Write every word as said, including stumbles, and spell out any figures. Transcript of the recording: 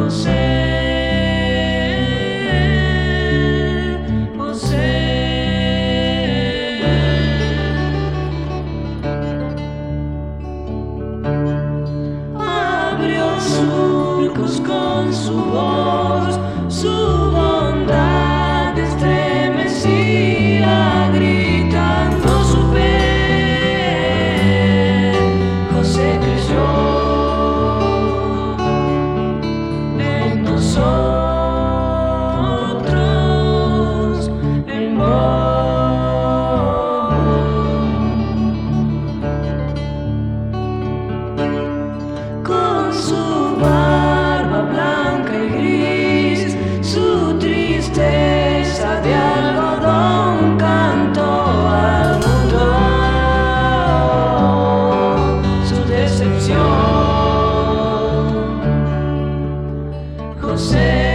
surcos con su voz, su bondad estremecía, gritando su fe. José creyó en nosotros, en vos. Con su barba blanca y gris, su tristeza de algodón, cantó al mundo su decepción. José